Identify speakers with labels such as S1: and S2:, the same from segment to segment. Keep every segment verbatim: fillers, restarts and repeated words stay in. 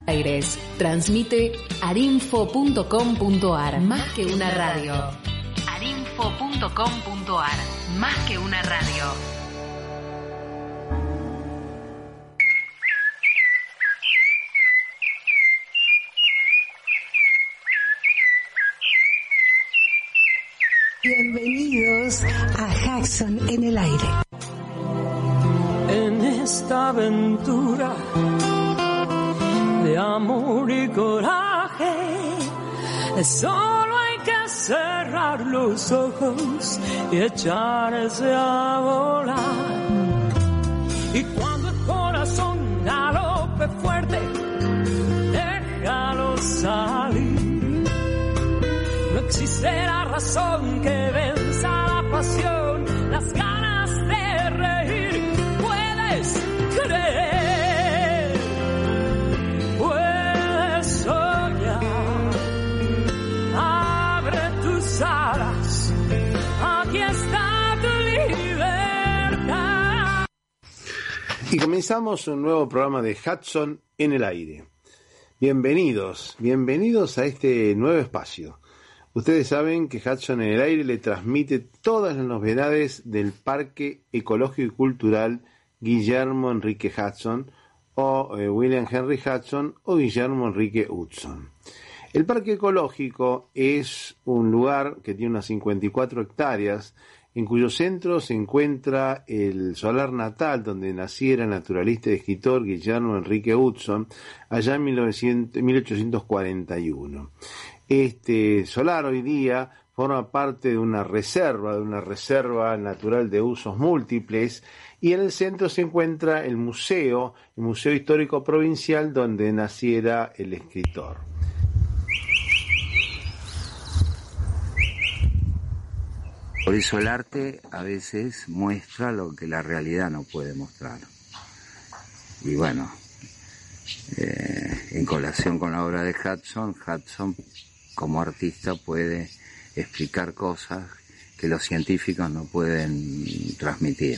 S1: Aires. Transmite arinfo punto com punto ar. Más que una radio. arinfo punto com punto ar. Más que una radio.
S2: Bienvenidos a Jackson en el aire.
S3: En esta aventura de amor y coraje, solo hay que cerrar los ojos y echarse a volar. Y cuando el corazón galope fuerte, déjalo salir. No existirá razón que venza la pasión, las ganas de reír. Puedes creer, puedes soñar. Abre tus alas, aquí está tu libertad.
S4: Y comenzamos un nuevo programa de Hudson en el aire. Bienvenidos, bienvenidos a este nuevo espacio. Ustedes saben que Hudson en el aire le transmite todas las novedades del Parque Ecológico y Cultural Guillermo Enrique Hudson o eh, William Henry Hudson o Guillermo Enrique Hudson. El Parque Ecológico es un lugar que tiene unas cincuenta y cuatro hectáreas en cuyo centro se encuentra el solar natal donde naciera el naturalista y escritor Guillermo Enrique Hudson allá en mil ochocientos cuarenta y uno. Este solar hoy día forma parte de una reserva, de una reserva natural de usos múltiples, y en el centro se encuentra el museo, el Museo Histórico Provincial, donde naciera el escritor.
S5: Por eso el arte a veces muestra lo que la realidad no puede mostrar. Y bueno, eh, en colación con la obra de Hudson, Hudson como artista puede explicar cosas que los científicos no pueden transmitir.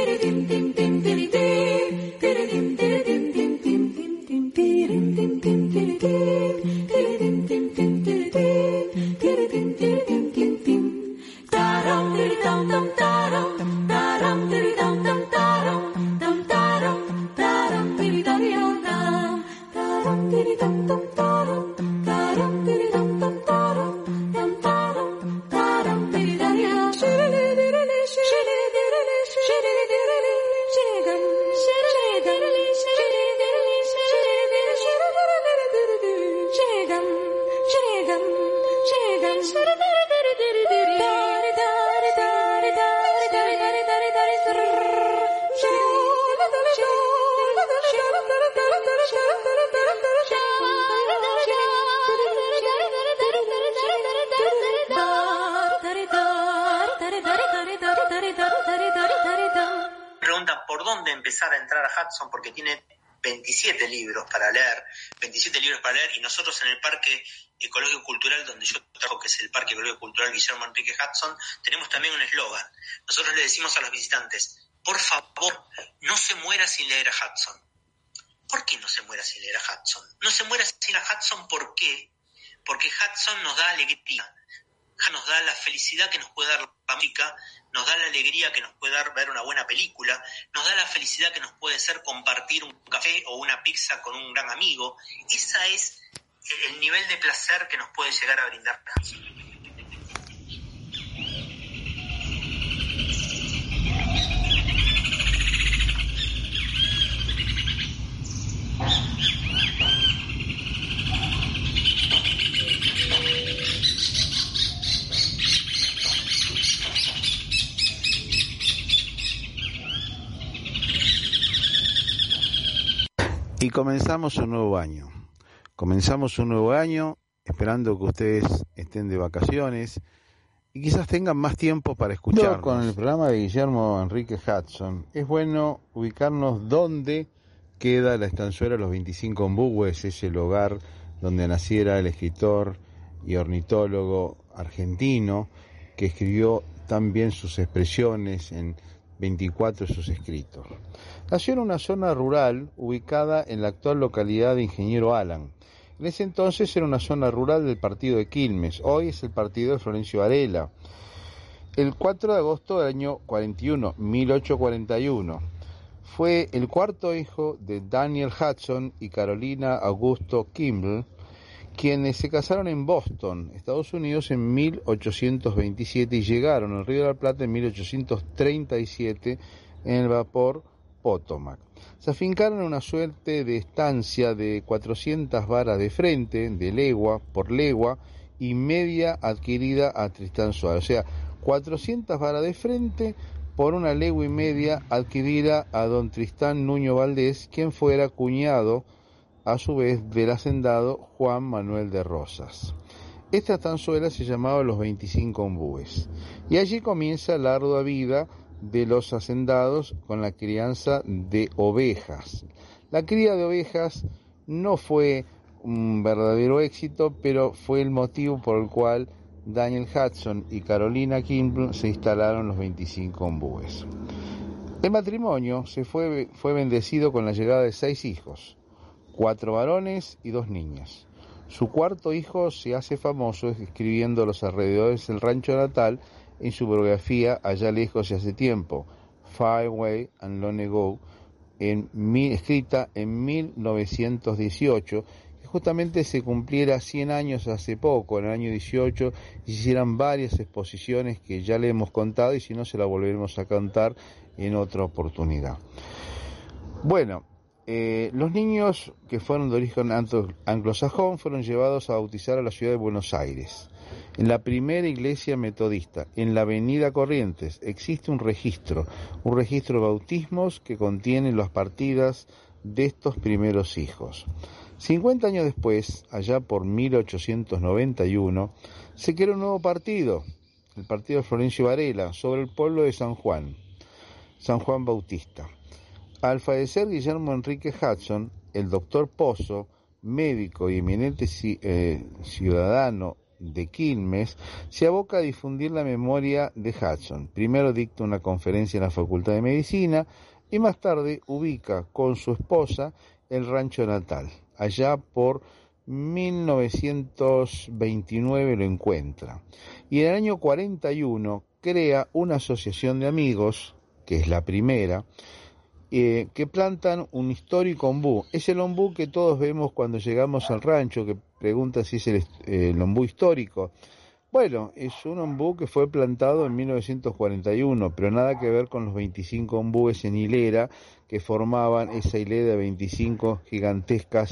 S6: Porque tiene veintisiete libros para leer, veintisiete libros para leer, y nosotros en el Parque Ecológico Cultural, donde yo trabajo, que es el Parque Ecológico Cultural Guillermo Enrique Hudson, tenemos también un eslogan. Nosotros le decimos a los visitantes: por favor, no se muera sin leer a Hudson. ¿Por qué no se muera sin leer a Hudson? No se muera sin a Hudson, ¿por qué? Porque Hudson nos da alegría, nos da la felicidad que nos puede dar la música, nos da la alegría que nos puede dar ver una buena película, nos da la felicidad que nos puede ser compartir un café o una pizza con un gran amigo. Ese es el nivel de placer que nos puede llegar a brindar Hudson.
S4: Y comenzamos un nuevo año. Comenzamos un nuevo año esperando que ustedes estén de vacaciones y quizás tengan más tiempo para escucharnos. Con el programa de Guillermo Enrique Hudson, es bueno ubicarnos dónde queda la estanzuela Los veinticinco Ombúes, es el hogar donde naciera el escritor y ornitólogo argentino que escribió también sus expresiones en veinticuatro de sus escritos. Nació en una zona rural ubicada en la actual localidad de Ingeniero Allan. En ese entonces era una zona rural del partido de Quilmes, hoy es el partido de Florencio Varela. El cuatro de agosto del año cuarenta y uno, mil ochocientos cuarenta y uno, fue el cuarto hijo de Daniel Hudson y Carolina Augusto Kimball, quienes se casaron en Boston, Estados Unidos, en mil ochocientos veintisiete y llegaron al Río de la Plata en mil ochocientos treinta y siete en el vapor Potomac. Se afincaron en una suerte de estancia de cuatrocientas varas de frente, de legua por legua, y media adquirida a Tristán Suárez. O sea, cuatrocientas varas de frente por una legua y media adquirida a don Tristán Nuño Valdés, quien fuera cuñado a su vez del hacendado Juan Manuel de Rosas. Esta estanzuela se llamaba Los veinticinco Ombúes, y allí comienza la ardua vida de los hacendados con la crianza de ovejas. La cría de ovejas no fue un verdadero éxito, pero fue el motivo por el cual Daniel Hudson y Carolina Kimball se instalaron en Los veinticinco Ombúes. El matrimonio se fue, fue bendecido con la llegada de seis hijos, cuatro varones y dos niñas. Su cuarto hijo se hace famoso escribiendo los alrededores del rancho natal en su biografía Allá lejos y hace tiempo, Far Away and Long Ago, en, escrita en mil novecientos dieciocho, que justamente se cumpliera cien años hace poco, en el año dieciocho, y se hicieran varias exposiciones que ya le hemos contado, y si no se la volveremos a contar en otra oportunidad. Bueno, Eh, los niños que fueron de origen anglosajón fueron llevados a bautizar a la ciudad de Buenos Aires. En la primera iglesia metodista, en la avenida Corrientes, existe un registro, un registro de bautismos que contiene las partidas de estos primeros hijos. cincuenta años después, allá por mil ochocientos noventa y uno, se creó un nuevo partido, el partido de Florencio Varela, sobre el pueblo de San Juan, San Juan Bautista. Al fallecer Guillermo Enrique Hudson, el doctor Pozo, médico y eminente eh, ciudadano de Quilmes, se aboca a difundir la memoria de Hudson. Primero dicta una conferencia en la Facultad de Medicina y más tarde ubica con su esposa el rancho natal. Allá por mil novecientos veintinueve lo encuentra. Y en el año cuarenta y uno crea una asociación de amigos, que es la primera, Eh, que plantan un histórico ombú. Es el ombú que todos vemos cuando llegamos al rancho, que pregunta si es el, eh, el ombú histórico. Bueno, es un ombú que fue plantado en mil novecientos cuarenta y uno, pero nada que ver con los veinticinco ombúes en hilera que formaban esa hilera de veinticinco gigantescas.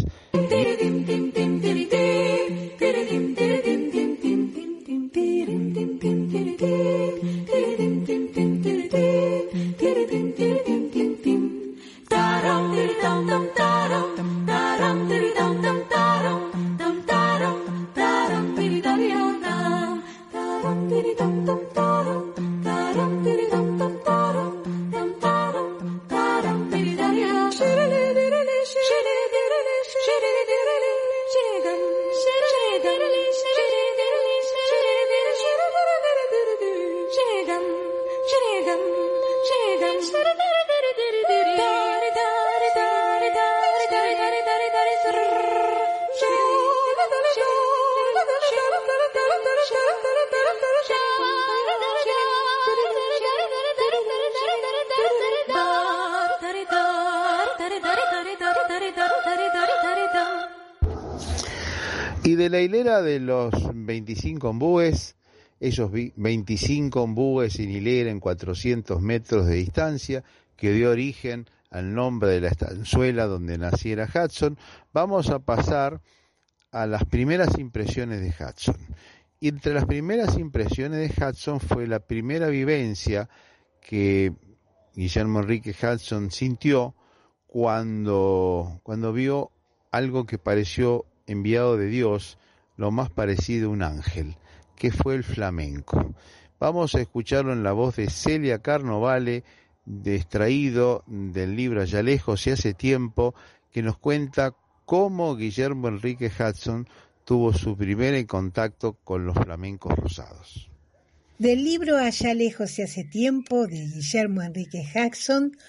S4: Y de la hilera de los veinticinco ombúes, esos veinticinco ombúes en hilera en cuatrocientos metros de distancia, que dio origen al nombre de la estanzuela donde naciera Hudson, vamos a pasar a las primeras impresiones de Hudson. Y entre las primeras impresiones de Hudson fue la primera vivencia que Guillermo Enrique Hudson sintió cuando, cuando vio algo que pareció enviado de Dios, lo más parecido a un ángel, que fue el flamenco. Vamos a escucharlo en la voz de Celia Carnovale, de, extraído del libro Allá lejos y hace tiempo, que nos cuenta cómo Guillermo Enrique Hudson tuvo su primer contacto con los flamencos rosados.
S2: Del libro Allá lejos y hace tiempo, de Guillermo Enrique Hudson,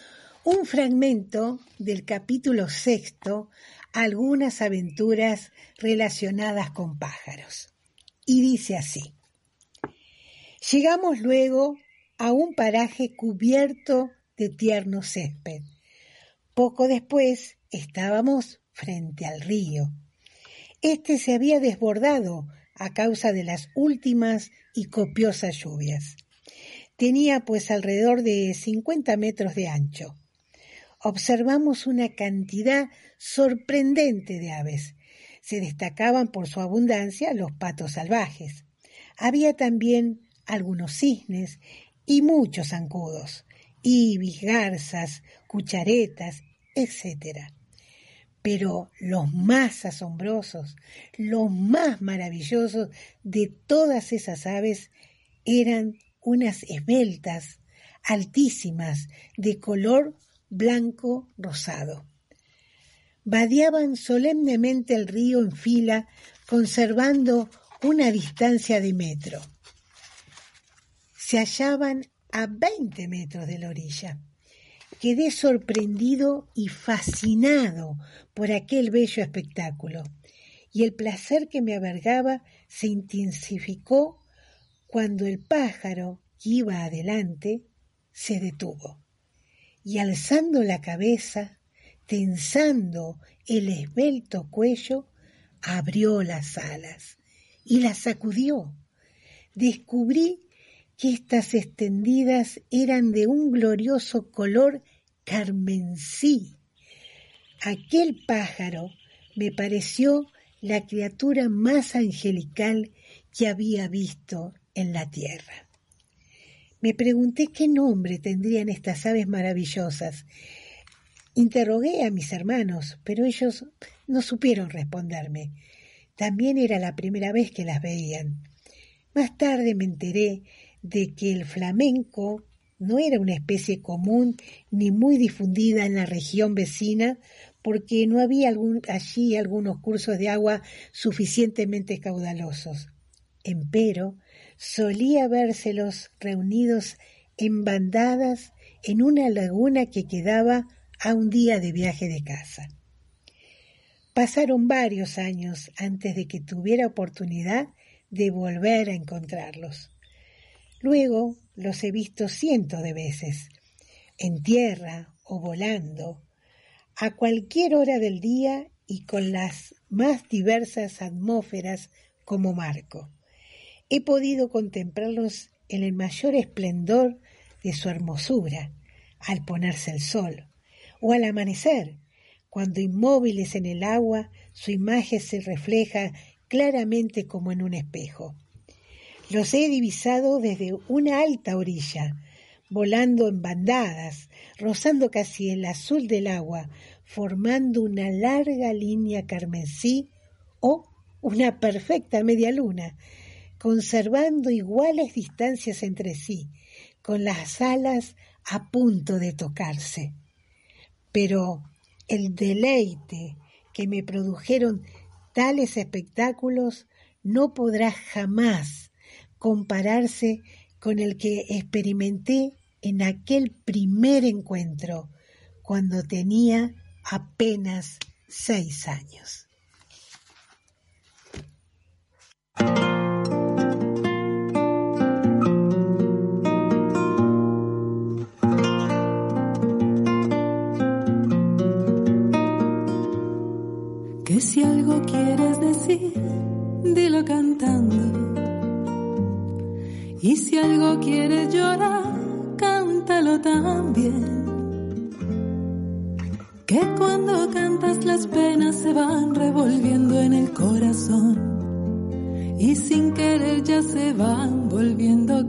S2: un fragmento del capítulo sexto, algunas aventuras relacionadas con pájaros. Y dice así: llegamos luego a un paraje cubierto de tierno césped. Poco después estábamos frente al río. Este se había desbordado a causa de las últimas y copiosas lluvias. Tenía pues alrededor de cincuenta metros de ancho. Observamos una cantidad sorprendente de aves. Se destacaban por su abundancia los patos salvajes. Había también algunos cisnes y muchos zancudos, ibis, garzas, cucharetas, etcétera. Pero los más asombrosos, los más maravillosos de todas esas aves eran unas esbeltas, altísimas, de color blanco rosado. Vadeaban solemnemente el río en fila, conservando una distancia de metro. Se hallaban a veinte metros de la orilla. Quedé sorprendido y fascinado por aquel bello espectáculo, y el placer que me albergaba se intensificó cuando el pájaro que iba adelante se detuvo, y alzando la cabeza, tensando el esbelto cuello, abrió las alas y las sacudió. Descubrí que estas extendidas eran de un glorioso color carmesí. Aquel pájaro me pareció la criatura más angelical que había visto en la tierra. Me pregunté qué nombre tendrían estas aves maravillosas. Interrogué a mis hermanos, pero ellos no supieron responderme. También era la primera vez que las veían. Más tarde me enteré de que el flamenco no era una especie común ni muy difundida en la región vecina, porque no había algún, allí algunos cursos de agua suficientemente caudalosos. Empero, solía vérselos reunidos en bandadas en una laguna que quedaba a un día de viaje de casa. Pasaron varios años antes de que tuviera oportunidad de volver a encontrarlos. Luego los he visto cientos de veces, en tierra o volando, a cualquier hora del día y con las más diversas atmósferas como marco. He podido contemplarlos en el mayor esplendor de su hermosura, al ponerse el sol, o al amanecer, cuando inmóviles en el agua su imagen se refleja claramente como en un espejo. Los he divisado desde una alta orilla, volando en bandadas, rozando casi el azul del agua, formando una larga línea carmesí o una perfecta media luna, conservando iguales distancias entre sí, con las alas a punto de tocarse. Pero el deleite que me produjeron tales espectáculos no podrá jamás compararse con el que experimenté en aquel primer encuentro, cuando tenía apenas seis años.
S3: Que si algo quieres decir, dilo cantando. Y si algo quieres llorar, cántalo también. Que cuando cantas las penas se van revolviendo en el corazón y sin querer ya se van volviendo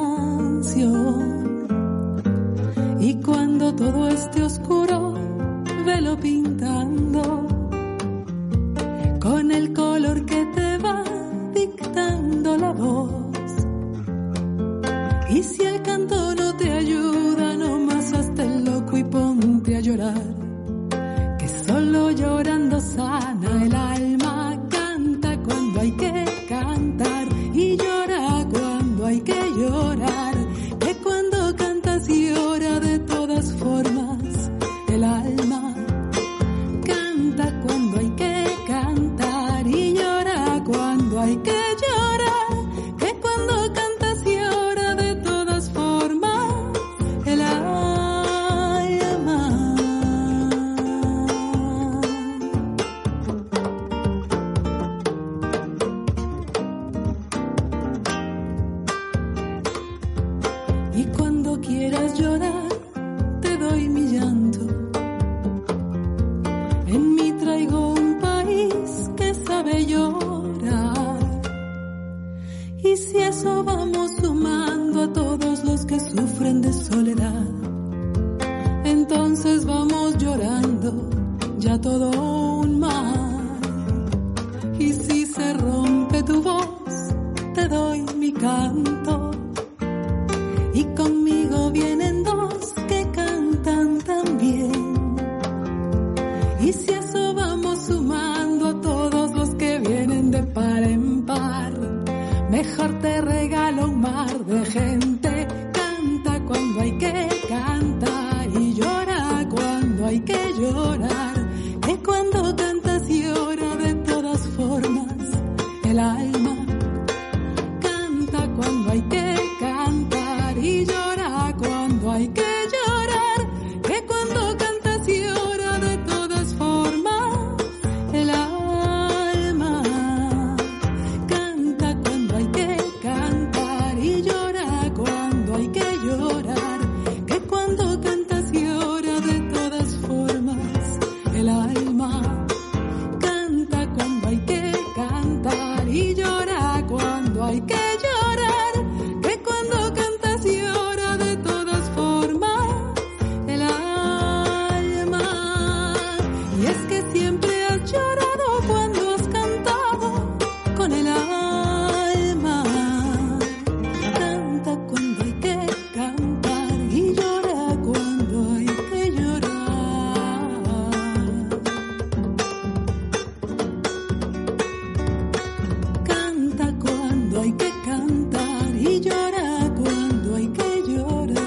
S3: canción. Y cuando todo esté oscuro, velo pintando con el color que te va dictando la voz. Y si el canto no te ayuda, nomás hazte el loco y ponte a llorar, que solo llorando sana el alma. Canta cuando hay que cantar y llora cuando hay que llorar, que cuando cantas llora de todas formas, eso vamos sumando a todos los que sufren de soledad, entonces vamos llorando ya todo un mar. Y si se rompe tu voz, te doy mi canto, y conmigo vienen dos que cantan también. Y si eso vamos sumando a todos los que vienen de par en par, mejor te regalo un mar de gente. Canta cuando hay que cantar y llora cuando hay que llorar, que cuando cantas llora de todas formas el alma. Canta cuando hay que cantar y llora cuando hay que llorar, que cuando cantas llora de todas formas el alma. Canta cuando hay que cantar y llora cuando hay que llorar, que cuando cantas llora de todas formas el alma. Canta cuando hay que cantar y llora cuando hay que llorar, que cuando cantas llora de todas formas el alma. Y es que siempre has llorado cuando has cantado con el alma. Canta cuando hay que cantar y llora cuando hay que llorar. Canta cuando hay que cantar y llora cuando hay que llorar.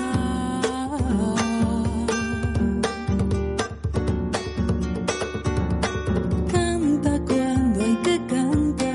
S3: Canta cuando hay que cantar.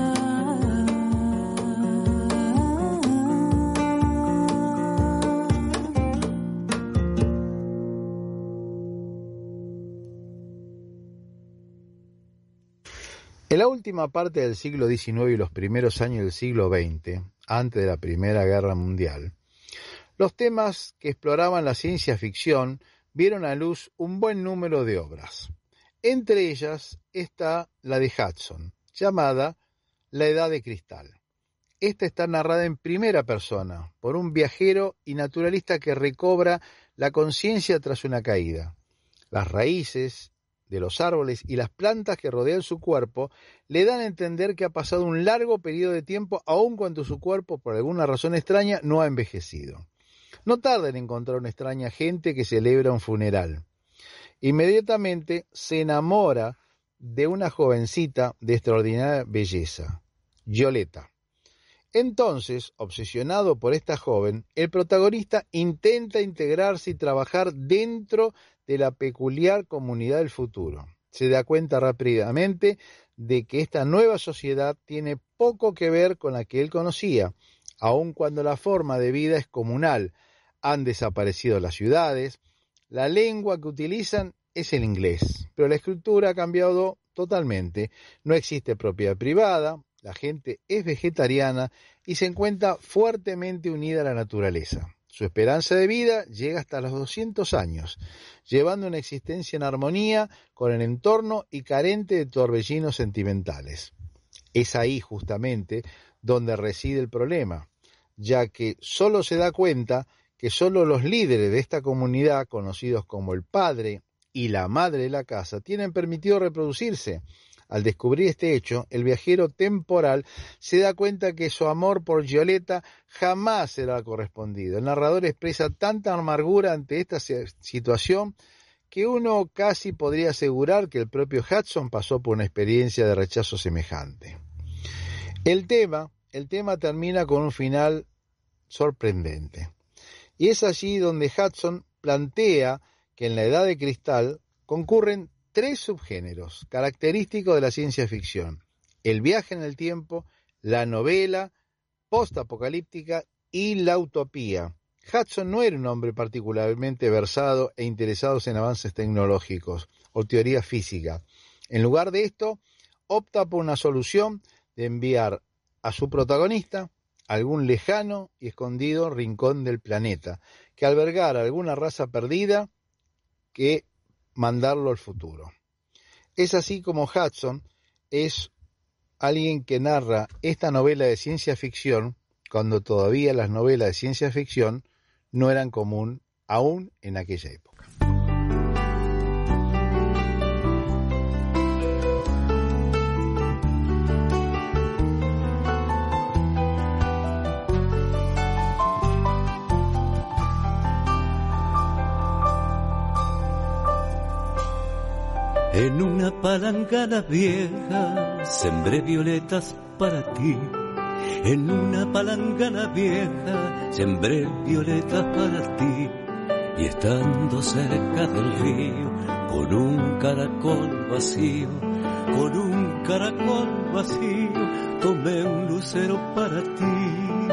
S4: En la última parte del siglo diecinueve y los primeros años del siglo veinte, antes de la Primera Guerra Mundial, los temas que exploraban la ciencia ficción vieron a luz un buen número de obras. Entre ellas está la de Hudson, llamada La Edad de Cristal. Esta está narrada en primera persona por un viajero y naturalista que recobra la conciencia tras una caída. Las raíces de los árboles y las plantas que rodean su cuerpo le dan a entender que ha pasado un largo periodo de tiempo, aun cuando su cuerpo, por alguna razón extraña, no ha envejecido. No tarda en encontrar una extraña gente que celebra un funeral. Inmediatamente se enamora de una jovencita de extraordinaria belleza, Violeta. Entonces, obsesionado por esta joven, el protagonista intenta integrarse y trabajar dentro de la peculiar comunidad del futuro. Se da cuenta rápidamente de que esta nueva sociedad tiene poco que ver con la que él conocía, aun cuando la forma de vida es comunal. Han desaparecido las ciudades, la lengua que utilizan es el inglés, pero la escritura ha cambiado totalmente. No existe propiedad privada, la gente es vegetariana y se encuentra fuertemente unida a la naturaleza. Su esperanza de vida llega hasta los doscientos años, llevando una existencia en armonía con el entorno y carente de torbellinos sentimentales. Es ahí justamente donde reside el problema, ya que solo se da cuenta que solo los líderes de esta comunidad, conocidos como el padre y la madre de la casa, tienen permitido reproducirse. Al descubrir este hecho, el viajero temporal se da cuenta que su amor por Violeta jamás será correspondido. El narrador expresa tanta amargura ante esta situación que uno casi podría asegurar que el propio Hudson pasó por una experiencia de rechazo semejante. El tema, el tema termina con un final sorprendente. Y es allí donde Hudson plantea que en la Edad de Cristal concurren tres subgéneros característicos de la ciencia ficción: el viaje en el tiempo, la novela postapocalíptica y la utopía. Hudson no era un hombre particularmente versado e interesado en avances tecnológicos o teoría física. En lugar de esto, opta por una solución de enviar a su protagonista a algún lejano y escondido rincón del planeta, que albergara alguna raza perdida, que mandarlo al futuro. Es así como Hudson es alguien que narra esta novela de ciencia ficción cuando todavía las novelas de ciencia ficción no eran común aún en aquella época.
S7: En una palangana vieja sembré violetas para ti. En una palangana vieja sembré violetas para ti. Y estando cerca del río, con un caracol vacío, con un caracol vacío, tomé un lucero para ti.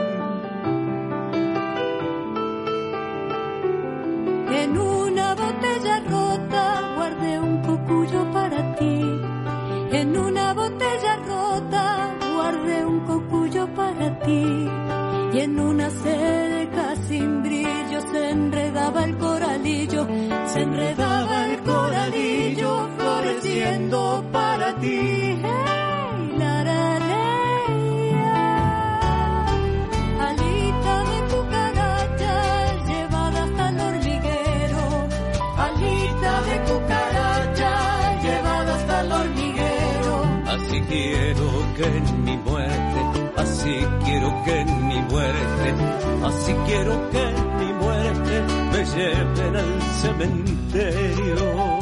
S3: En una botella rota guardé un cocuyo para ti. En una botella rota guardé un cocuyo para ti. Y en una cerca sin brillo se enredaba el coralillo, se enredaba el coralillo floreciendo para ti. Hey, la, la, la, alita de cucaracha llevada hasta el hormiguero, alita de cucaracha llevada hasta el hormiguero.
S7: Así quiero que en mi muerte, así quiero que en mi muerte, así quiero que en mi muerte me lleven al cementerio.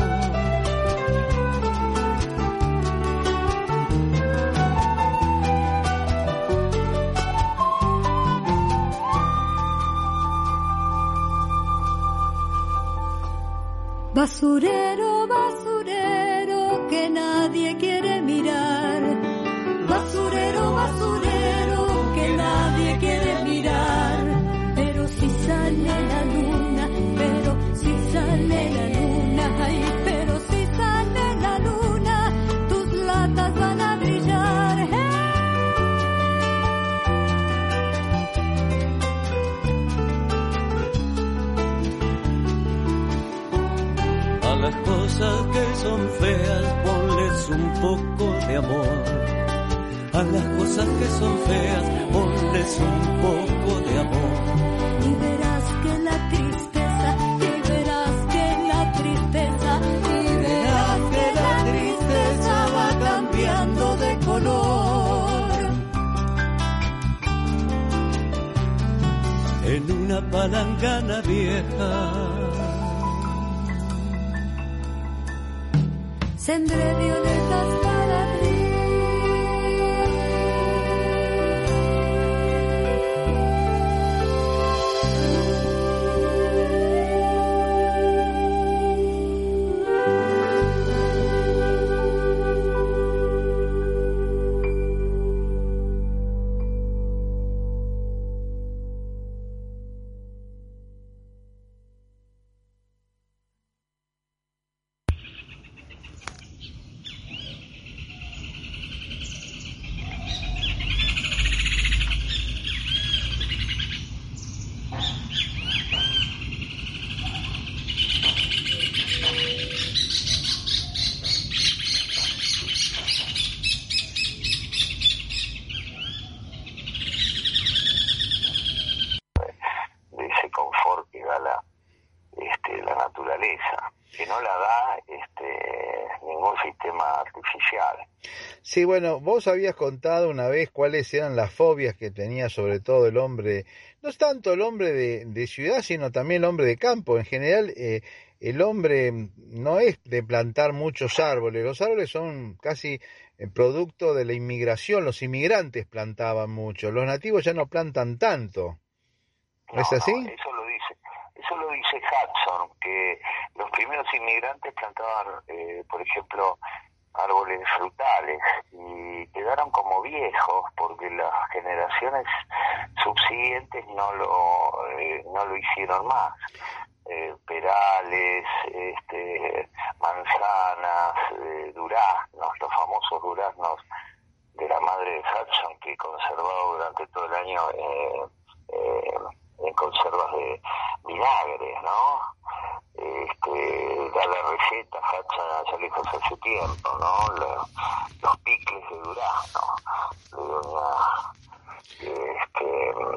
S3: Basurero, basurero, que nadie quiere mirar. Basurero, basurero, que nadie quiere mirar. Pero si sale la luna, pero si sale la luna, ay, pero si sale la luna, tus latas van a brillar. ¡Hey!
S7: A las cosas que son feas ponles un poco de amor. A las cosas que son feas ponles un poco de amor.
S3: Y verás que la tristeza, y verás que la tristeza, y verás que la tristeza va cambiando de color.
S7: En una palangana vieja
S3: sembré violetas para ti.
S4: Sí, bueno, vos habías contado una vez cuáles eran las fobias que tenía sobre todo el hombre, no es tanto el hombre de, de ciudad, sino también el hombre de campo. En general, eh, el hombre no es de plantar muchos árboles, los árboles son casi eh, producto de la inmigración, los inmigrantes plantaban mucho, los nativos ya no plantan tanto.
S8: No,
S4: ¿Es así?
S8: No, eso lo dice, eso lo dice Hudson, que los primeros inmigrantes plantaban, eh, por ejemplo, árboles frutales y quedaron como viejos porque las generaciones subsiguientes no lo eh, no lo hicieron más. Eh, perales, este, manzanas, eh, duraznos, los famosos duraznos de la madre de Hudson que conservado durante todo el año eh, eh, en conservas de vinagre, ¿no? Este, da la receta, Hudson ya lejos hace tiempo, ¿no? La, los picles de durazno, de doña, este,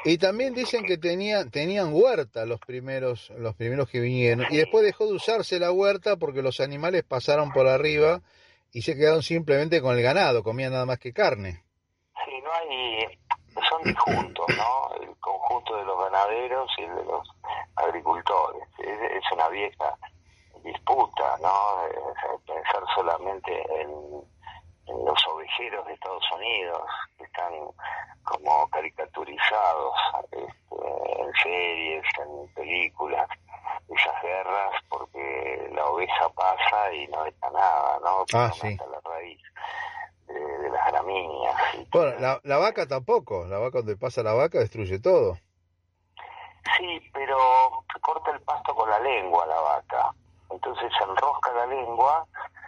S4: Y también dicen que tenían tenían huerta los primeros los primeros que vinieron, y después dejó de usarse la huerta porque los animales pasaron por arriba y se quedaron simplemente con el ganado, comían nada más que carne.
S8: Sí, no hay, son disjuntos, ¿no? El conjunto de los ganaderos y el de los agricultores. Es, es una vieja disputa, ¿no? Es pensar solamente en, en los ovejeros de Estados Unidos, que están como caricaturizados este, en series, en películas, esas guerras, porque la oveja pasa y no deja nada, ¿no?
S4: Ah,
S8: no
S4: sí.
S8: mata la raíz de, de las gramíneas.
S4: Bueno, la, la vaca tampoco, la vaca donde pasa la vaca destruye todo.
S8: Sí, pero corta el pasto con la lengua la vaca, entonces se enrosca la lengua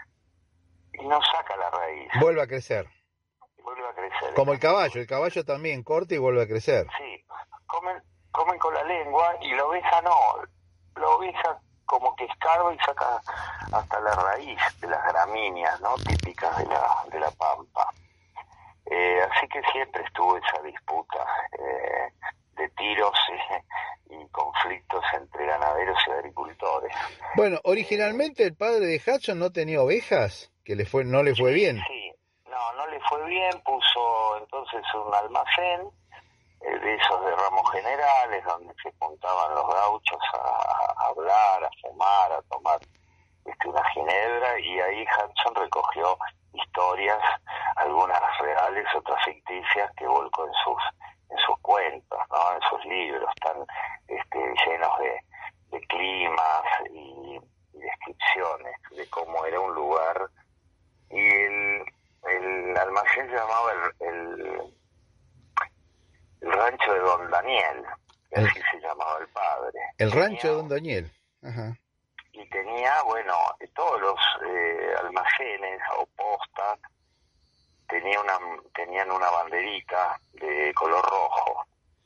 S8: y no saca la raíz.
S4: Vuelve a crecer.
S8: Vuelve a crecer.
S4: Como el caballo, el caballo también corta y vuelve a crecer.
S8: Sí, comen, comen con la lengua y la oveja no. La oveja como que escarba y saca hasta la raíz de las gramíneas, ¿no? Típicas de la, de la pampa. Eh, así que siempre estuvo esa disputa eh, de tiros eh, y conflictos entre ganaderos y agricultores.
S4: Bueno, originalmente el padre de Hudson no tenía ovejas, que le fue no le fue bien.
S8: Sí, no, no le fue bien, puso entonces un almacén eh, de esos de ramos generales, donde se juntaban los gauchos a, a hablar, a fumar, a tomar este, una ginebra, y ahí Hudson recogió historias, algunas reales, otras ficticias, que volcó en sus en sus cuentos, ¿no? En sus libros tan este, llenos de, de climas y, y descripciones de cómo era un lugar. Y el, el almacén se llamaba el, el, el rancho de Don Daniel,
S4: El-
S8: así se llamaba el padre.
S4: El rancho de
S8: Tenía-
S4: Don Daniel. Ajá.
S8: y tenía, bueno, todos los eh, almacenes o postas tenía una, tenían una banderita de color rojo.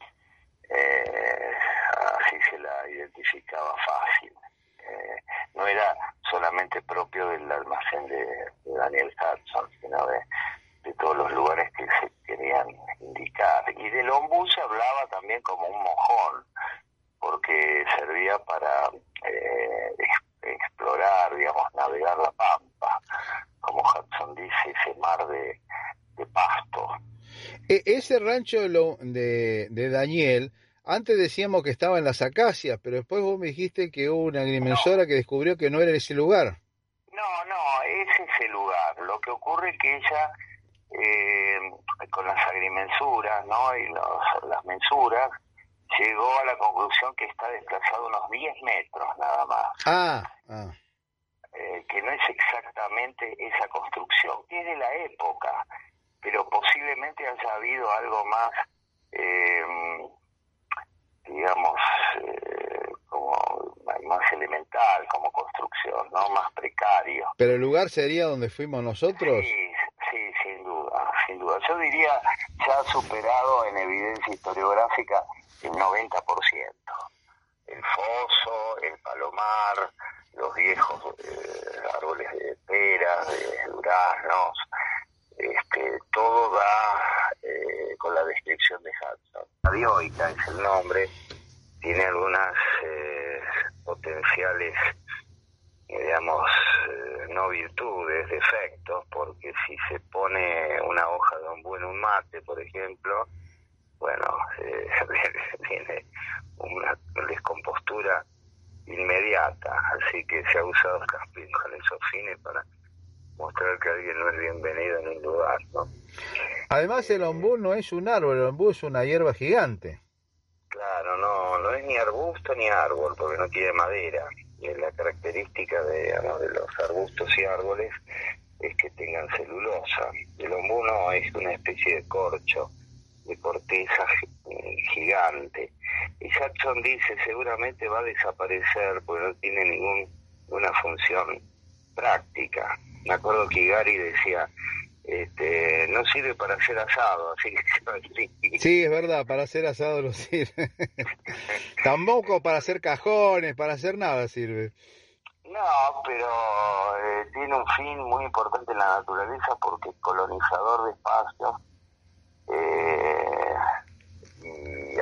S8: Eh, así se la identificaba fácil. Eh, no era solamente propio del almacén de, de Daniel Hudson, sino de, de todos los lugares que se querían indicar. Y del ombú se hablaba también como un mojón, porque servía para eh, ex- explorar, digamos, navegar la pampa, como Hudson dice, ese mar de, de pasto.
S4: E- ese rancho de, lo- de, de Daniel, antes decíamos que estaba en las acacias, pero después vos me dijiste que hubo una agrimensora que descubrió que no era ese lugar.
S8: No, no, es ese lugar. Lo que ocurre es que ella, eh, con las agrimensuras, ¿no? Y los, las mensuras, llegó a la conclusión que está desplazado unos diez metros nada más.
S4: Ah, ah.
S8: Eh, que no es exactamente esa construcción, que es de la época, pero posiblemente haya habido algo más, eh, digamos, eh, como más elemental como construcción, ¿no? Más precario.
S4: Pero el lugar sería donde fuimos nosotros.
S8: Sí, sí, sin duda, sin duda. Yo diría ya superado en evidencia historiográfica el noventa por ciento. El foso, el palomar, los viejos eh, árboles de peras, de duraznos, este, todo da eh, con la descripción de Hudson. La dioica es el nombre, tiene algunas eh, potenciales, eh, digamos, eh, no virtudes, defectos, porque si se pone una hoja de ombú en un mate, por ejemplo, bueno, eh, tiene una descompostura inmediata, así que se ha usado también con esos fines para mostrar que alguien no es bienvenido en un lugar, ¿no?
S4: Además el ombú no es un árbol, el ombú es una hierba gigante.
S8: Claro, no, no es ni arbusto ni árbol, porque no tiene madera. Y la característica de, digamos, de los arbustos y árboles es que tengan celulosa. El ombú no, es una especie de corcho, de corteza gigante. Y Hudson dice, seguramente va a desaparecer porque no tiene ninguna función práctica. Me acuerdo que Gary decía, este, no sirve para hacer asado, así que...
S4: Sí, es verdad, para hacer asado no sirve. Tampoco para hacer cajones, para hacer nada sirve.
S8: No, pero eh, tiene un fin muy importante en la naturaleza porque es colonizador de espacios, eh, y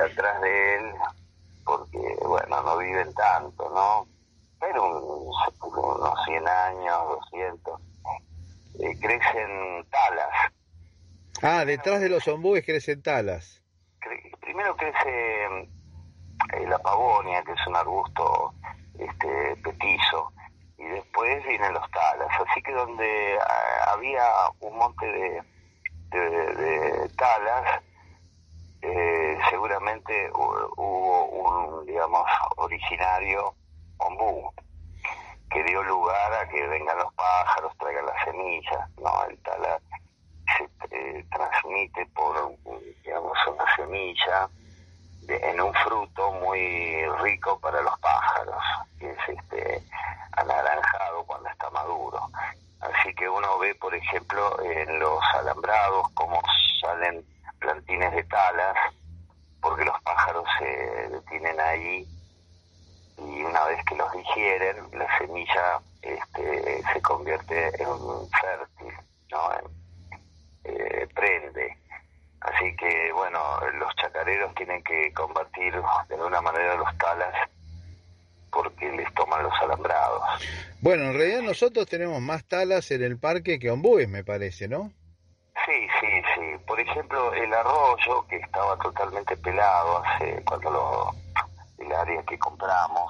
S8: atrás de él, porque, bueno, no viven tanto, ¿no? Pero un, unos cien años, doscientos, eh, crecen talas.
S4: Ah, detrás de los ombúes crecen talas.
S8: Cre- primero crece eh, la pavonia, que es un arbusto este, petizo, y después vienen los talas. Así que donde a, había un monte de, de, de talas, eh, seguramente hubo un, digamos, originario ombú, que dio lugar a que vengan los pájaros, traigan las semillas, ¿no? El tala se eh, transmite por, digamos, una semilla de, en un fruto muy rico para los pájaros, que es este anaranjado cuando está maduro. Así que uno ve, por ejemplo, en los alambrados cómo salen plantines de talas, porque los pájaros se detienen ahí y una vez que los digieren, la semilla este, se convierte en fértil, ¿no? En, eh, prende. Así que, bueno, los chacareros tienen que combatir de alguna manera los talas porque les toman los alambrados.
S4: Bueno, en realidad nosotros tenemos más talas en el parque que ombúes, me parece, ¿no?
S8: Sí, sí, sí. Por ejemplo, el arroyo, que estaba totalmente pelado hace cuando lo, el área que compramos,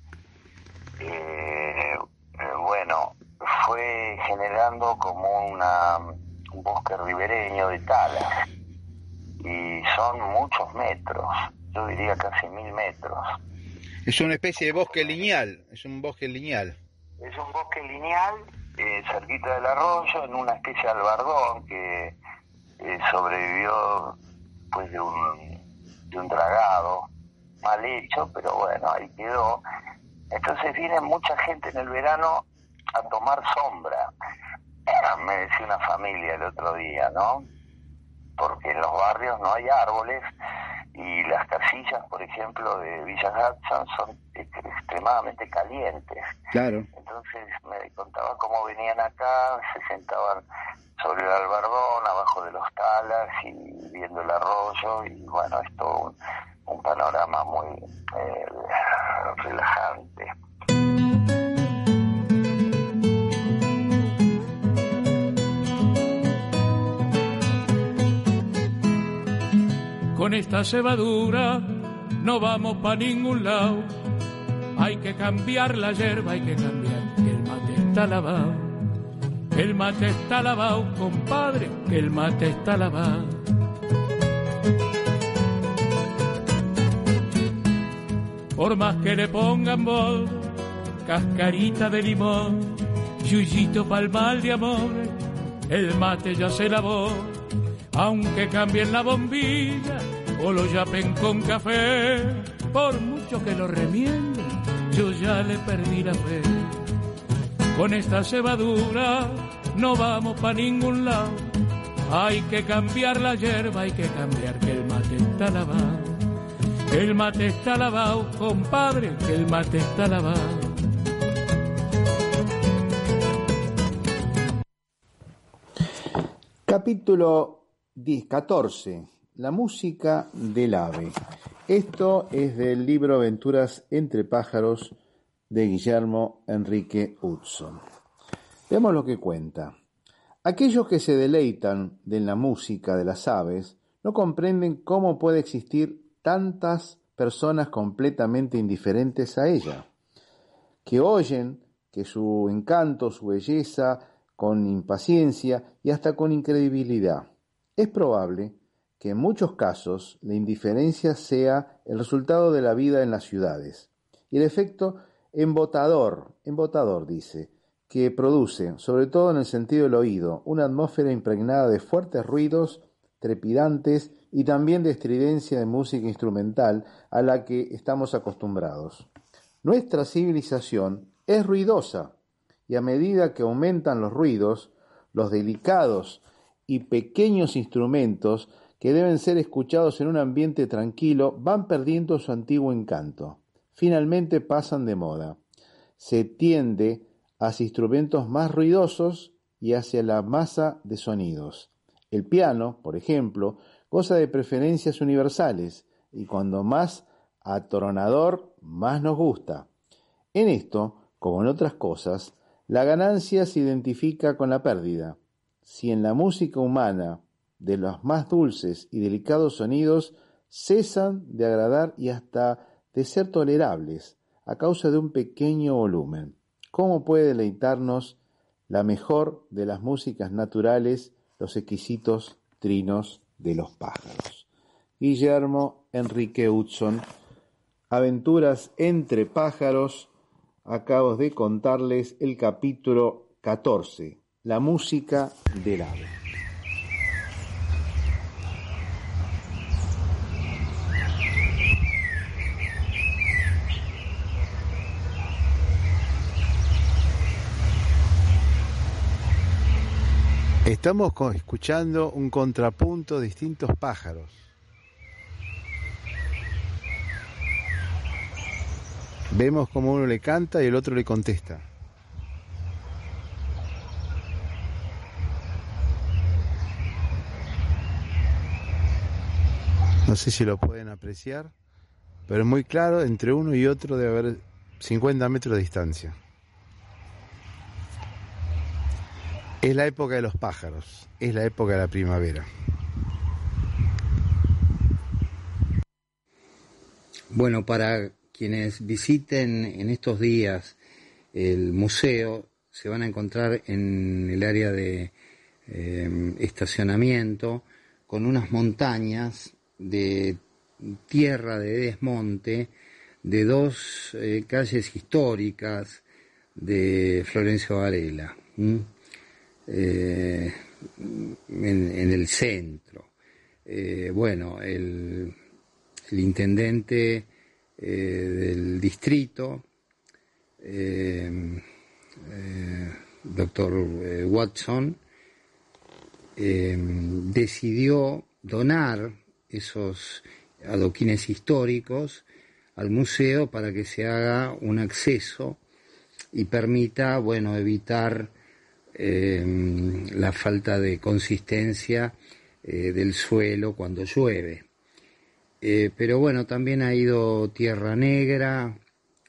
S8: eh, eh, bueno, fue generando como una un bosque ribereño de talas, y son muchos metros, yo diría casi mil metros.
S4: Es una especie de bosque lineal, es un bosque lineal.
S8: Es un bosque lineal, eh, cerquita del arroyo, en una especie de albardón que eh, sobrevivió pues de un, de un dragado mal hecho, pero bueno, ahí quedó. Entonces viene mucha gente en el verano a tomar sombra. Me decía una familia el otro día, ¿no? Porque en los barrios no hay árboles y las casillas, por ejemplo, de Villa Hudson son extremadamente calientes.
S4: Claro.
S8: Entonces me contaba cómo venían acá, se sentaban sobre el albardón, abajo de los talas y viendo el arroyo, y bueno, es todo un, un panorama muy eh, relajante.
S9: Con esta cebadura no vamos pa' ningún lado. Hay que cambiar la yerba, hay que cambiar. El mate está lavado, el mate está lavado, compadre, que el mate está lavado. Por más que le pongan bol, cascarita de limón, yuyito pa'l mal de amor, el mate ya se lavó. Aunque cambien la bombilla o lo yapen con café, por mucho que lo remienden, yo ya le perdí la fe. Con esta cebadura no vamos pa' ningún lado. Hay que cambiar la yerba, hay que cambiar, que el mate está lavado. El mate está lavado, compadre, que el mate está lavado.
S4: Capítulo catorce. La música del ave. Esto es del libro Aventuras entre pájaros de Guillermo Enrique Hudson. Veamos lo que cuenta. Aquellos que se deleitan de la música de las aves no comprenden cómo puede existir tantas personas completamente indiferentes a ella, que oyen que su encanto, su belleza, con impaciencia y hasta con incredulidad. Es probable que en muchos casos la indiferencia sea el resultado de la vida en las ciudades y el efecto embotador, embotador dice, que produce, sobre todo en el sentido del oído, una atmósfera impregnada de fuertes ruidos trepidantes y también de estridencia de música instrumental a la que estamos acostumbrados. Nuestra civilización es ruidosa y a medida que aumentan los ruidos, los delicados y pequeños instrumentos que deben ser escuchados en un ambiente tranquilo van perdiendo su antiguo encanto. Finalmente pasan de moda. Se tiende hacia instrumentos más ruidosos y hacia la masa de sonidos. El piano, por ejemplo, goza de preferencias universales, y cuando más atronador, más nos gusta. En esto, como en otras cosas, la ganancia se identifica con la pérdida. Si en la música humana de los más dulces y delicados sonidos cesan de agradar y hasta de ser tolerables a causa de un pequeño volumen, ¿cómo puede deleitarnos la mejor de las músicas naturales, los exquisitos trinos de los pájaros? Guillermo Enrique Hudson, Aventuras entre pájaros. Acabo de contarles el capítulo catorce, la música del ave. Estamos escuchando un contrapunto de distintos pájaros. Vemos como uno le canta y el otro le contesta. No sé si lo pueden apreciar, pero es muy claro, entre uno y otro debe haber cincuenta metros de distancia. Es la época de los pájaros, es la época de la primavera.
S5: Bueno, para quienes visiten en estos días el museo, se van a encontrar en el área de eh, estacionamiento con unas montañas de tierra de desmonte de dos eh, calles históricas de Florencio Varela, ¿m? eh, en, en el centro. Eh, bueno, el, el intendente Eh, del distrito, eh, eh, doctor eh, Watson, eh, decidió donar esos adoquines históricos al museo para que se haga un acceso y permita, bueno, evitar eh, la falta de consistencia eh, del suelo cuando llueve. Eh, pero bueno, también ha ido Tierra Negra,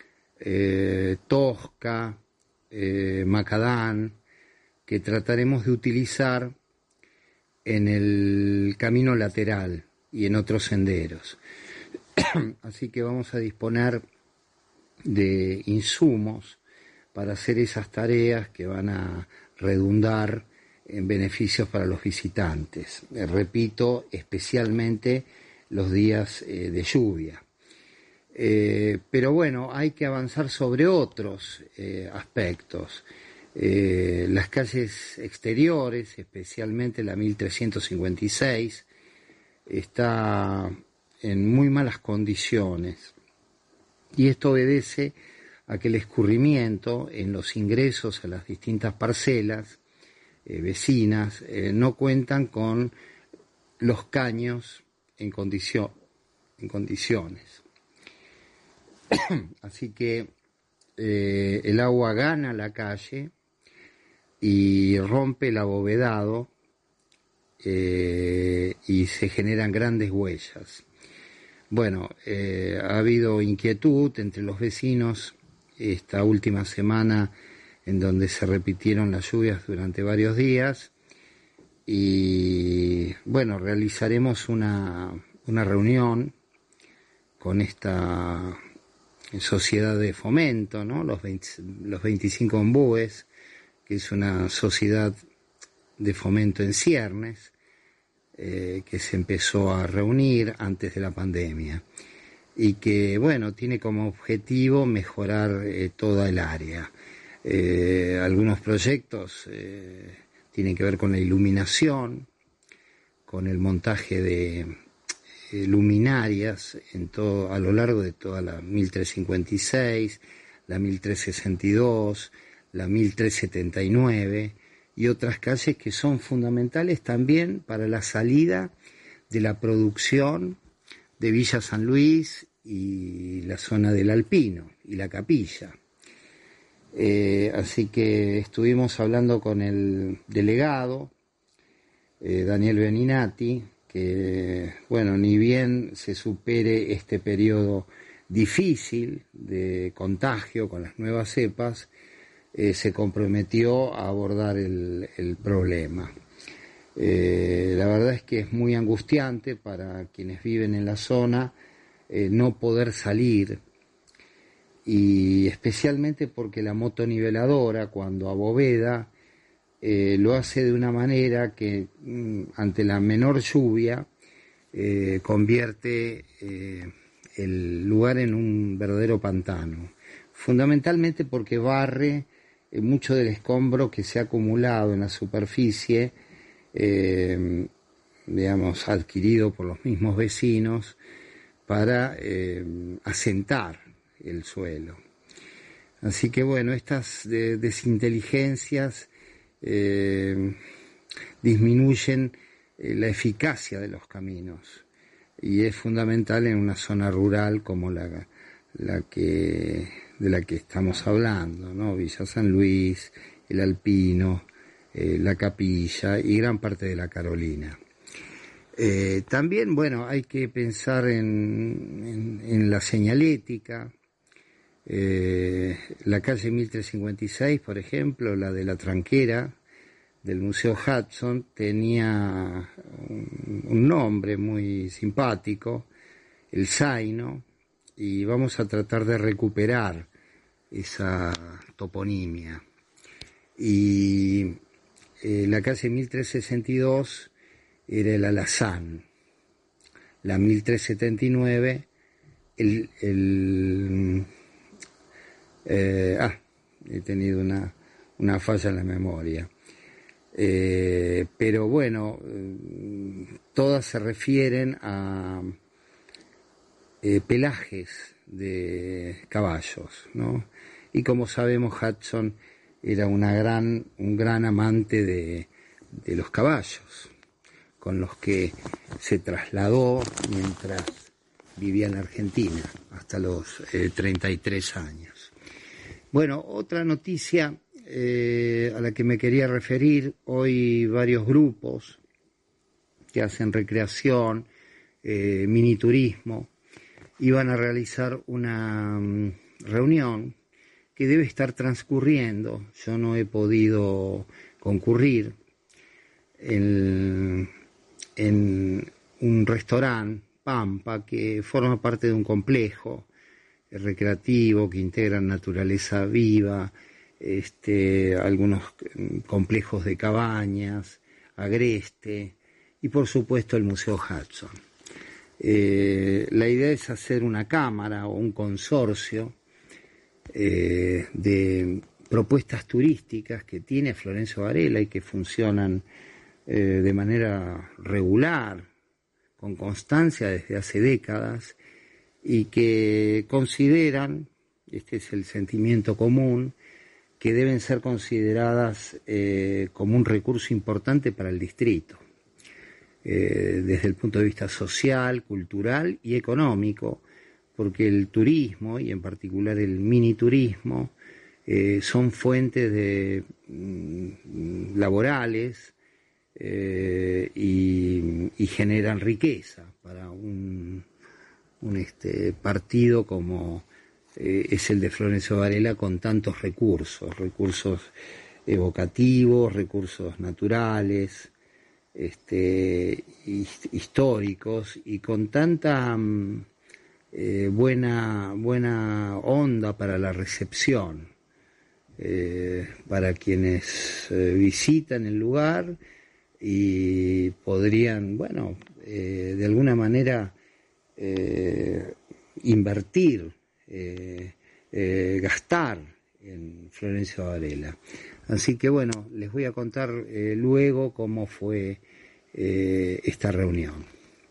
S5: eh, Tosca, eh, Macadán, que trataremos de utilizar en el camino lateral y en otros senderos. Así que vamos a disponer de insumos para hacer esas tareas que van a redundar en beneficios para los visitantes. Eh, repito, especialmente los días eh, de lluvia. Eh, pero bueno, hay que avanzar sobre otros eh, aspectos. Eh, las calles exteriores, especialmente la mil trescientos cincuenta y seis, está en muy malas condiciones. Y esto obedece a que el escurrimiento en los ingresos a las distintas parcelas eh, vecinas eh, no cuentan con los caños en, condición, en condiciones. Así que eh, el agua gana la calle y rompe el abovedado eh, y se generan grandes huellas. Bueno, eh, ha habido inquietud entre los vecinos esta última semana en donde se repitieron las lluvias durante varios días. Y bueno, realizaremos una, una reunión con esta sociedad de fomento, ¿no? Los, veinte, los veinticinco ombúes, que es una sociedad de fomento en ciernes, eh, que se empezó a reunir antes de la pandemia y que, bueno, tiene como objetivo mejorar eh, toda el área. Eh, algunos proyectos eh, tienen que ver con la iluminación, con el montaje de eh, luminarias en todo, a lo largo de toda la mil trescientos cincuenta y seis, la mil trescientos sesenta y dos, la mil trescientos setenta y nueve y otras calles que son fundamentales también para la salida de la producción de Villa San Luis y la zona del Alpino y la Capilla. Eh, así que estuvimos hablando con el delegado, eh, Daniel Beninati, que, bueno, ni bien se supere este periodo difícil de contagio con las nuevas cepas, eh, se comprometió a abordar el, el problema. Eh, la verdad es que es muy angustiante para quienes viven en la zona eh, no poder salir, y especialmente porque la motoniveladora, cuando aboveda, eh, lo hace de una manera que mm, ante la menor lluvia eh, convierte eh, el lugar en un verdadero pantano, fundamentalmente porque barre eh, mucho del escombro que se ha acumulado en la superficie, eh, digamos, adquirido por los mismos vecinos para eh, asentar el suelo. Así que bueno, estas de, desinteligencias eh, disminuyen eh, la eficacia de los caminos, y es fundamental en una zona rural como la, la que, de la que estamos hablando, ¿no? Villa San Luis, el Alpino, eh, la Capilla y gran parte de la Carolina. Eh, también, bueno, hay que pensar en, en, en la señalética. Eh, la calle mil trescientos cincuenta y seis, por ejemplo, la de la tranquera del Museo Hudson, tenía un, un nombre muy simpático, el Zaino, y vamos a tratar de recuperar esa toponimia. Y eh, la calle mil trescientos sesenta y dos era el Alazán, la mil trescientos setenta y nueve, el... el eh, ah, he tenido una, una falla en la memoria. Eh, pero bueno, eh, todas se refieren a eh, pelajes de caballos, ¿no? Y como sabemos, Hudson era una gran, un gran amante de, de los caballos, con los que se trasladó mientras vivía en Argentina, hasta los eh, treinta y tres años. Bueno, otra noticia eh, a la que me quería referir: hoy varios grupos que hacen recreación, eh, miniturismo, iban a realizar una um, reunión que debe estar transcurriendo. Yo no he podido concurrir en, en un restaurante, Pampa, que forma parte de un complejo recreativo que integra naturaleza viva, este, algunos complejos de cabañas, agreste y por supuesto el Museo Hudson. Eh, la idea es hacer una cámara o un consorcio eh, de propuestas turísticas que tiene Florencio Varela y que funcionan eh, de manera regular, con constancia desde hace décadas, y que consideran, este es el sentimiento común, que deben ser consideradas eh, como un recurso importante para el distrito, eh, desde el punto de vista social, cultural y económico, porque el turismo, y en particular el miniturismo, eh, son fuentes de mm, laborales eh, y, y generan riqueza para un un este partido como eh, es el de Florencio Varela, con tantos recursos, recursos evocativos, recursos naturales, este, históricos, y con tanta eh, buena, buena onda para la recepción, eh, para quienes eh, visitan el lugar y podrían, bueno, eh, de alguna manera Eh, invertir, eh, eh, gastar en Florencio Varela. Así que bueno, les voy a contar eh, luego cómo fue eh, esta reunión.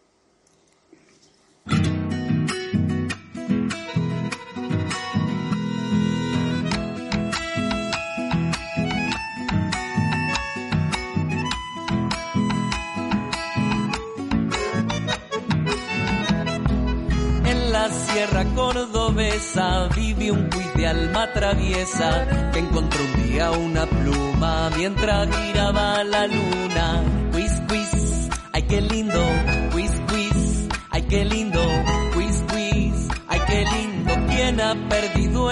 S7: Sierra cordobesa vive un cuis de alma traviesa que encontró un día una pluma mientras giraba la luna. Cuis, cuis, ay qué lindo,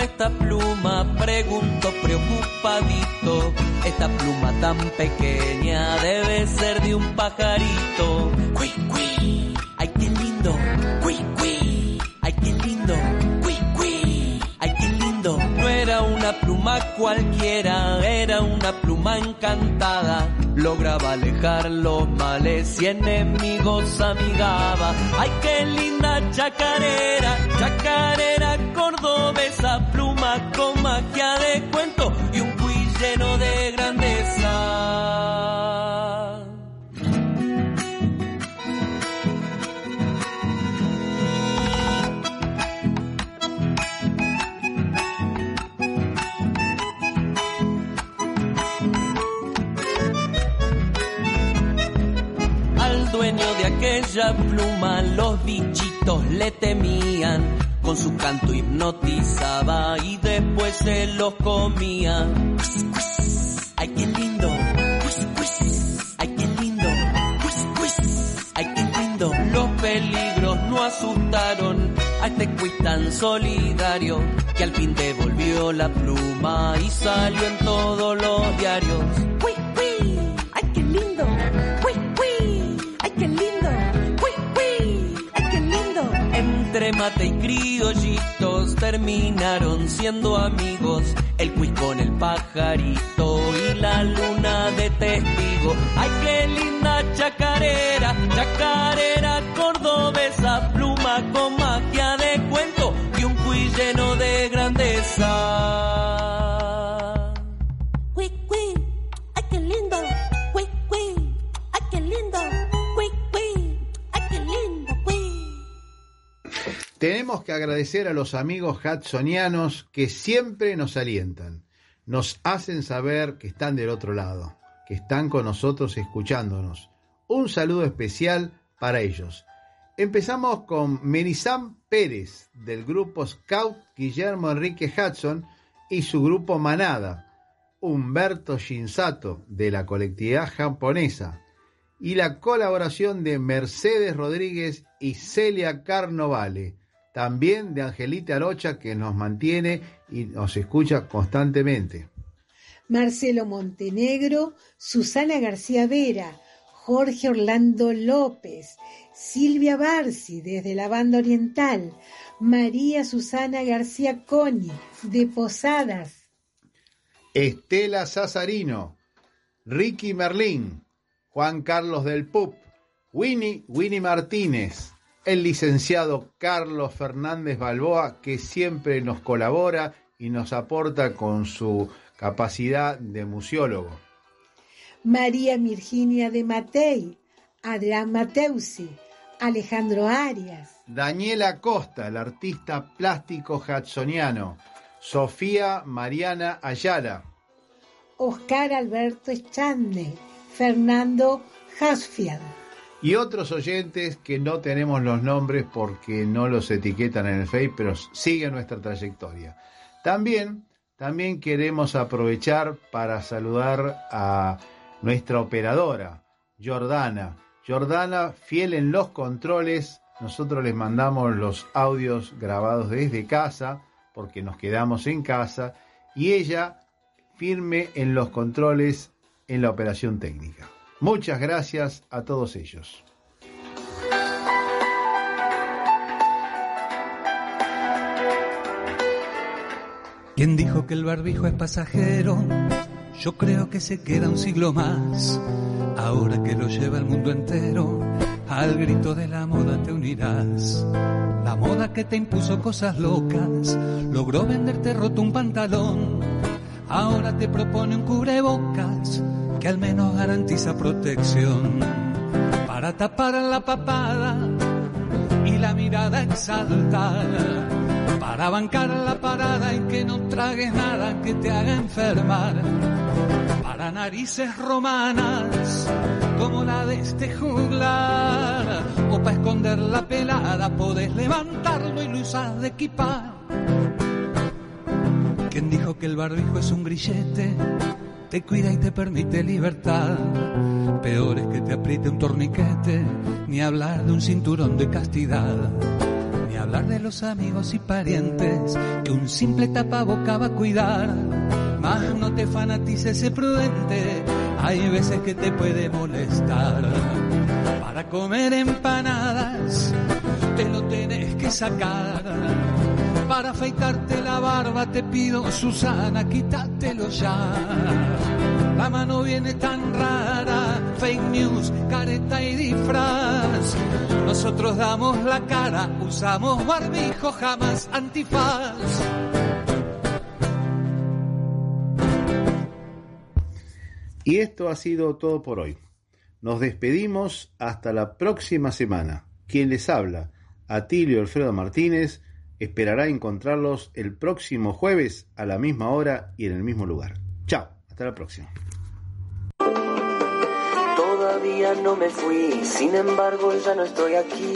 S7: esta pluma? Pregunto preocupadito. Esta pluma tan pequeña debe ser de un pajarito. Cui, cui, ay qué lindo. Cui, cui, ay qué lindo. Cui, cui, ay qué lindo. No era una pluma cualquiera, era una pluma encantada. Lograba alejar los males y enemigos amigaba. Ay, qué linda chacarera, chacarera cordobesa, pluma con magia de cuento y un cuy lleno de grandeza. Dueño de aquella pluma, los bichitos le temían. Con su canto hipnotizaba y después se los comía. Cuis, cuis, ay qué lindo. Cuis, cuis, ay qué lindo. Cuis, cuis, ay qué lindo. Los peligros no asustaron a este cuis tan solidario, que al fin devolvió la pluma y salió en todos los diarios. Cuis, cuis, ay qué lindo. Cuis, qué lindo, uy, uy, ay qué lindo. Entre mate y criollitos terminaron siendo amigos, el cuis con el pajarito y la luna de testigo. Ay qué linda chacarera, chacarera cordobesa, pluma con magia de cuento y un cuis lleno de grandeza. Cuí, cuí, ay qué lindo, cuí, cuí, ay qué lindo.
S4: Tenemos que agradecer a los amigos hudsonianos que siempre nos alientan, nos hacen saber que están del otro lado, que están con nosotros escuchándonos. Un saludo especial para ellos. Empezamos con Merizán Pérez, del grupo Scout Guillermo Enrique Hudson y su grupo Manada, Humberto Shinsato, de la colectividad japonesa, y la colaboración de Mercedes Rodríguez y Celia Carnovale, también de Angelita Arocha, que nos mantiene y nos escucha constantemente.
S2: Marcelo Montenegro, Susana García Vera, Jorge Orlando López, Silvia Barci, desde la Banda Oriental, María Susana García Coni, de Posadas,
S4: Estela Sazarino, Ricky Merlín, Juan Carlos del Pup, Winnie, Winnie Martínez, el licenciado Carlos Fernández Balboa, que siempre nos colabora y nos aporta con su capacidad de museólogo.
S2: María Virginia de Matei, Adrián Mateusi, Alejandro Arias,
S4: Daniela Costa, el artista plástico hudsoniano, Sofía Mariana Ayala,
S2: Oscar Alberto Echande, Fernando Hasfield
S4: y otros oyentes que no tenemos los nombres porque no los etiquetan en el Face, pero siguen nuestra trayectoria. También, también queremos aprovechar para saludar a nuestra operadora, Jordana. Jordana, fiel en los controles. Nosotros les mandamos los audios grabados desde casa, porque nos quedamos en casa, y ella firme en los controles en la operación técnica. Muchas gracias a todos ellos.
S7: ¿Quién dijo que el barbijo es pasajero? Yo creo que se queda un siglo más. Ahora que lo lleva el mundo entero, al grito de la moda te unirás. La moda que te impuso cosas locas logró venderte roto un pantalón. Ahora te propone un cubrebocas que al menos garantiza protección. Para tapar la papada y la mirada exaltada, para bancar la parada y que no tragues nada que te haga enfermar. Para narices romanas como la de este juglar, o para esconder la pelada podés levantarlo y lo usás de equipar. ¿Quién dijo que el barbijo es un grillete? Te cuida y te permite libertad. Peor es que te apriete un torniquete, ni hablar de un cinturón de castidad, ni ni hablar de los amigos y parientes que un simple tapaboca va a cuidar. Más no te fanatices, sé prudente, hay veces que te puede molestar. Para comer empanadas te lo tenés que sacar. Para afeitarte la barba te pido, Susana, quítatelo ya. La mano viene tan rara, fake news, careta y disfraz. Nosotros damos la cara, usamos barbijo, jamás antifaz.
S4: Y esto ha sido todo por hoy. Nos despedimos hasta la próxima semana. Quien les habla, Atilio Alfredo Martínez, esperará encontrarlos el próximo jueves a la misma hora y en el mismo lugar. Chao, hasta la próxima.
S10: Todavía no me fui, sin embargo ya no estoy aquí.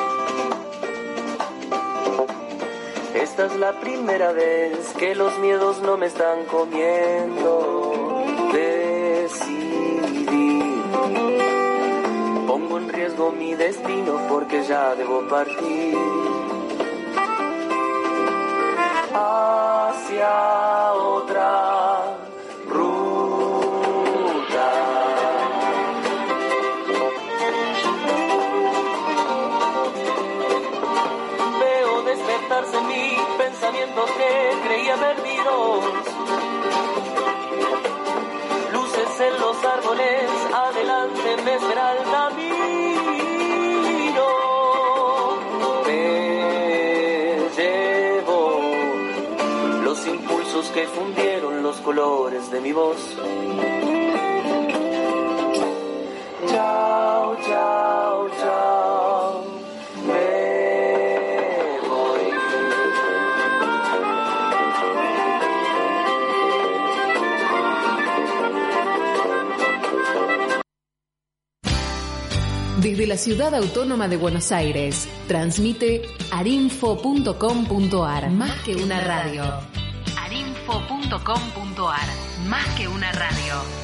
S10: Esta es la primera vez que los miedos no me están comiendo. Decidí, pongo en riesgo mi destino porque ya debo partir hacia otra ruta. Veo despertarse en mí pensamientos que creía perdidos. Luces en los árboles, adelante me espera el camino. Me llevo los impulsos que fundieron los colores de mi voz. Chao, chao, chao, me voy.
S1: Desde la Ciudad Autónoma de Buenos Aires, transmite arinfo punto com punto ar, más que una radio. arinfo punto com punto ar, más que una radio.